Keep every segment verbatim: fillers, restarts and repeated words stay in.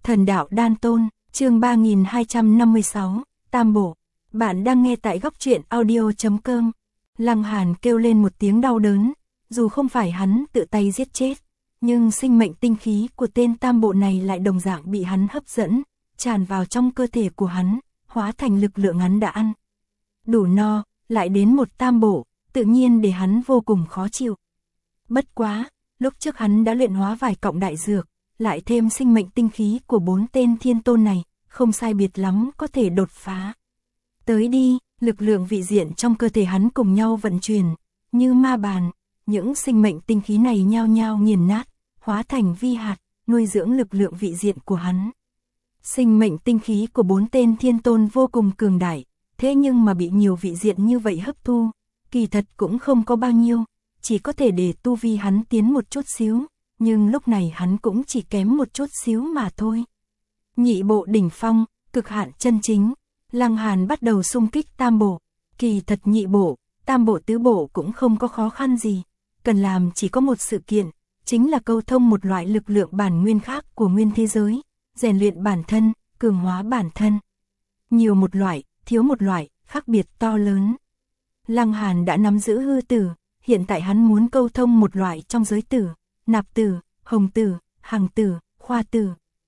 Thần đạo đan tôn, chương ba nghìn hai trăm năm mươi sáu, Tam Bổ. Bạn đang nghe tại góc truyện audio chấm com. Lăng Hàn kêu lên một tiếng đau đớn, dù không phải hắn tự tay giết chết, nhưng sinh mệnh tinh khí của tên Tam Bộ này lại đồng dạng bị hắn hấp dẫn, tràn vào trong cơ thể của hắn, hóa thành lực lượng hắn đã ăn. Đủ no, lại đến một Tam Bộ, tự nhiên để hắn vô cùng khó chịu. Bất quá, lúc trước hắn đã luyện hóa vài cọng đại dược, lại thêm sinh mệnh tinh khí của bốn tên thiên tôn này, không sai biệt lắm có thể đột phá. Tới đi, lực lượng vị diện trong cơ thể hắn cùng nhau vận chuyển, như ma bàn, những sinh mệnh tinh khí này nhao nhao nghiền nát, hóa thành vi hạt, nuôi dưỡng lực lượng vị diện của hắn. Sinh mệnh tinh khí của bốn tên thiên tôn vô cùng cường đại, thế nhưng mà bị nhiều vị diện như vậy hấp thu, kỳ thật cũng không có bao nhiêu, chỉ có thể để tu vi hắn tiến một chút xíu, nhưng lúc này hắn cũng chỉ kém một chút xíu mà thôi. Nhị bộ đỉnh phong, cực hạn chân chính, Lăng Hàn bắt đầu xung kích Tam Bộ, kỳ thật nhị bộ, Tam Bộ tứ bộ cũng không có khó khăn gì, cần làm chỉ có một sự kiện, chính là câu thông một loại lực lượng bản nguyên khác của nguyên thế giới, rèn luyện bản thân, cường hóa bản thân. Nhiều một loại, thiếu một loại, khác biệt to lớn. Lăng Hàn đã nắm giữ hư tử, hiện tại hắn muốn câu thông một loại trong giới tử, nạp tử, hồng tử, hằng tử, khoa tử.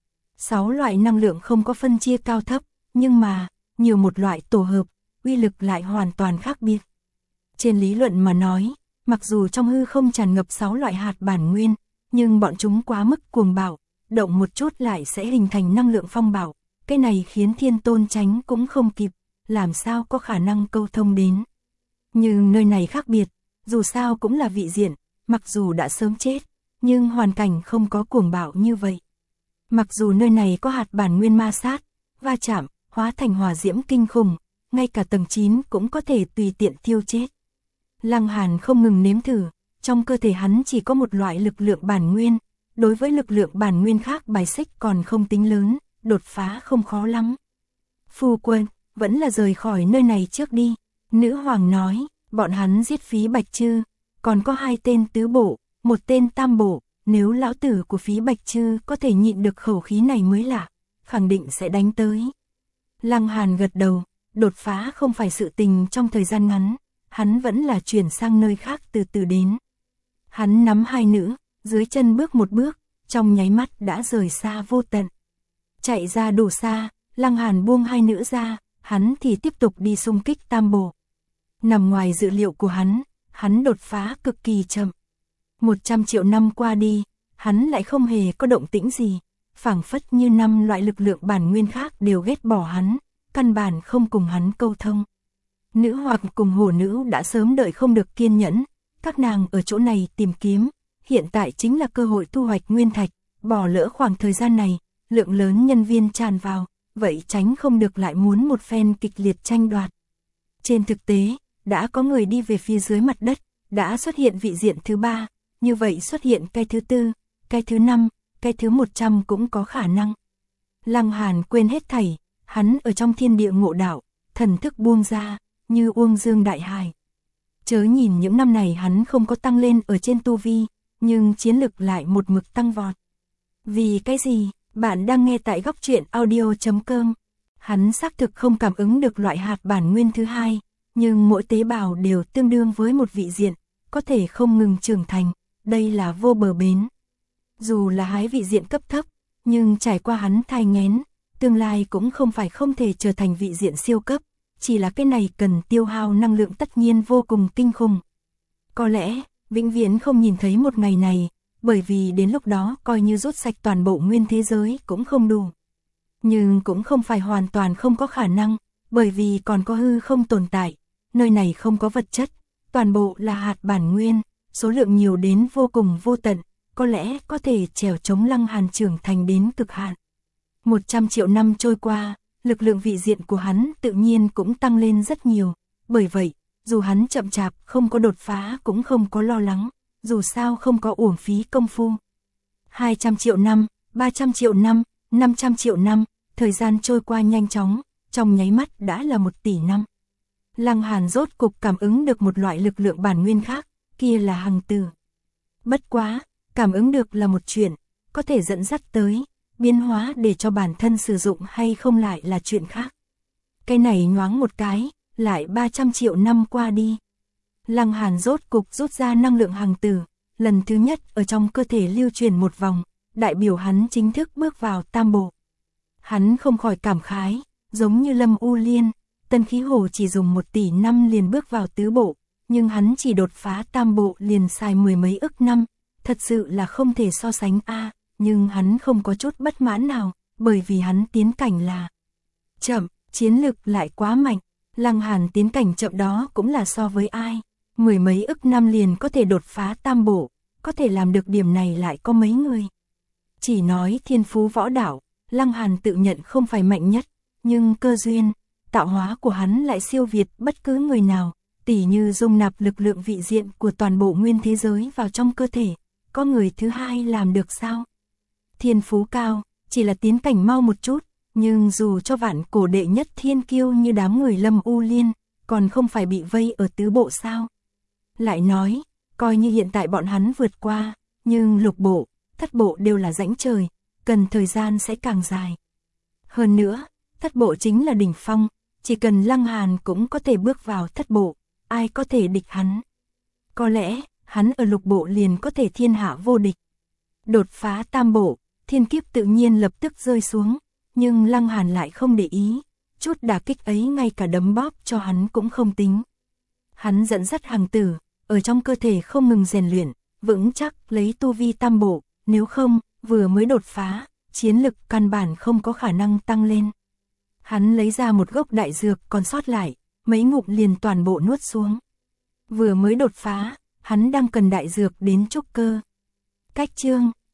Sáu loại năng lượng không có phân chia cao thấp, nhưng mà, nhiều một loại tổ hợp, uy lực lại hoàn toàn khác biệt. Trên lý luận mà nói, mặc dù trong hư không tràn ngập sáu loại hạt bản nguyên, nhưng bọn chúng quá mức cuồng bạo, động một chút lại sẽ hình thành năng lượng phong bạo, cái này khiến thiên tôn tránh cũng không kịp, làm sao có khả năng câu thông đến. Nhưng nơi này khác biệt, dù sao cũng là vị diện, mặc dù đã sớm chết, nhưng hoàn cảnh không có cuồng bạo như vậy. Mặc dù nơi này có hạt bản nguyên ma sát, va chạm, hóa thành hỏa diễm kinh khủng, ngay cả tầng chín cũng có thể tùy tiện thiêu chết. Lăng Hàn không ngừng nếm thử, trong cơ thể hắn chỉ có một loại lực lượng bản nguyên, đối với lực lượng bản nguyên khác bài xích còn không tính lớn, đột phá không khó lắm. Phu quân, vẫn là rời khỏi nơi này trước đi, nữ hoàng nói, bọn hắn giết Phí Bạch Trư, còn có hai tên tứ bộ, một tên tam bộ, nếu lão tử của Phí Bạch Trư có thể nhịn được khẩu khí này mới lạ, khẳng định sẽ đánh tới. Lăng Hàn gật đầu, đột phá không phải sự tình trong thời gian ngắn, hắn vẫn là chuyển sang nơi khác từ từ đến. Hắn nắm hai nữ, dưới chân bước một bước, trong nháy mắt đã rời xa vô tận. Chạy ra đủ xa, Lăng Hàn buông hai nữ ra, hắn thì tiếp tục đi xung kích Tam Bộ. Nằm ngoài dự liệu của hắn, hắn đột phá cực kỳ chậm. Một trăm triệu năm qua đi, hắn lại không hề có động tĩnh gì, phảng phất như năm loại lực lượng bản nguyên khác đều ghét bỏ hắn, căn bản không cùng hắn câu thông. Nữ hoặc cùng hổ nữ đã sớm đợi không được kiên nhẫn, các nàng ở chỗ này tìm kiếm, hiện tại chính là cơ hội thu hoạch nguyên thạch, bỏ lỡ khoảng thời gian này, lượng lớn nhân viên tràn vào, vậy tránh không được lại muốn một phen kịch liệt tranh đoạt. Trên thực tế, đã có người đi về phía dưới mặt đất, đã xuất hiện vị diện thứ ba, như vậy xuất hiện cái thứ tư, cái thứ năm, cái thứ một trăm cũng có khả năng. Lăng Hàn quên hết thảy, hắn ở trong thiên địa ngộ đạo, thần thức buông ra, như uông dương đại hải. Chớ nhìn những năm này hắn không có tăng lên ở trên tu vi, nhưng chiến lực lại một mực tăng vọt. Vì cái gì? Bạn đang nghe tại góc truyện audio chấm com. Hắn xác thực không cảm ứng được loại hạt bản nguyên thứ hai, nhưng mỗi tế bào đều tương đương với một vị diện, có thể không ngừng trưởng thành, đây là vô bờ bến. Dù là hái vị diện cấp thấp, nhưng trải qua hắn thai nghén, tương lai cũng không phải không thể trở thành vị diện siêu cấp, chỉ là cái này cần tiêu hao năng lượng tất nhiên vô cùng kinh khủng. Có lẽ, vĩnh viễn không nhìn thấy một ngày này, bởi vì đến lúc đó coi như rút sạch toàn bộ nguyên thế giới cũng không đủ. Nhưng cũng không phải hoàn toàn không có khả năng, bởi vì còn có hư không tồn tại, nơi này không có vật chất, toàn bộ là hạt bản nguyên, số lượng nhiều đến vô cùng vô tận, có lẽ có thể trèo chống Lăng Hàn trưởng thành đến cực hạn. Một trăm triệu năm trôi qua, lực lượng vị diện của hắn tự nhiên cũng tăng lên rất nhiều, bởi vậy, dù hắn chậm chạp không có đột phá cũng không có lo lắng, dù sao không có uổng phí công phu. hai trăm triệu năm, ba trăm triệu năm, năm trăm triệu năm, thời gian trôi qua nhanh chóng, trong nháy mắt đã là một tỷ năm. Lăng Hàn rốt cục cảm ứng được một loại lực lượng bản nguyên khác, kia là hằng tử. Bất quá, cảm ứng được là một chuyện, có thể dẫn dắt tới, biến hóa để cho bản thân sử dụng hay không lại là chuyện khác. Cái này nhoáng một cái, lại ba trăm triệu năm qua đi. Lăng Hàn rốt cục rút ra năng lượng hằng tử, lần thứ nhất ở trong cơ thể lưu truyền một vòng, đại biểu hắn chính thức bước vào tam bộ. Hắn không khỏi cảm khái, giống như Lâm U Liên, Tân Khí Hổ chỉ dùng một tỷ năm liền bước vào tứ bộ, nhưng hắn chỉ đột phá tam bộ liền xài mười mấy ức năm, thật sự là không thể so sánh a. Nhưng hắn không có chút bất mãn nào, bởi vì hắn tiến cảnh là chậm, chiến lực lại quá mạnh. Lăng Hàn tiến cảnh chậm đó cũng là so với ai, mười mấy ức năm liền có thể đột phá tam bộ, có thể làm được điểm này lại có mấy người. Chỉ nói thiên phú võ đạo, Lăng Hàn tự nhận không phải mạnh nhất, nhưng cơ duyên, tạo hóa của hắn lại siêu việt bất cứ người nào, tỉ như dung nạp lực lượng vị diện của toàn bộ nguyên thế giới vào trong cơ thể, có người thứ hai làm được sao? Thiên phú cao, chỉ là tiến cảnh mau một chút, nhưng dù cho vạn cổ đệ nhất thiên kiêu như đám người Lâm U Liên, còn không phải bị vây ở tứ bộ sao? Lại nói, coi như hiện tại bọn hắn vượt qua, nhưng lục bộ, thất bộ đều là rãnh trời, cần thời gian sẽ càng dài. Hơn nữa, thất bộ chính là đỉnh phong, chỉ cần Lăng Hàn cũng có thể bước vào thất bộ, ai có thể địch hắn? Có lẽ, hắn ở lục bộ liền có thể thiên hạ vô địch. Đột phá tam bộ, thiên kiếp tự nhiên lập tức rơi xuống, nhưng Lăng Hàn lại không để ý, chút đả kích ấy ngay cả đấm bóp cho hắn cũng không tính. Hắn dẫn dắt hằng tử, ở trong cơ thể không ngừng rèn luyện, vững chắc lấy tu vi tam bộ, nếu không, vừa mới đột phá, chiến lực căn bản không có khả năng tăng lên. Hắn lấy ra một gốc đại dược còn sót lại, mấy ngụm liền toàn bộ nuốt xuống. Vừa mới đột phá, hắn đang cần đại dược đến trúc cơ. Cách chương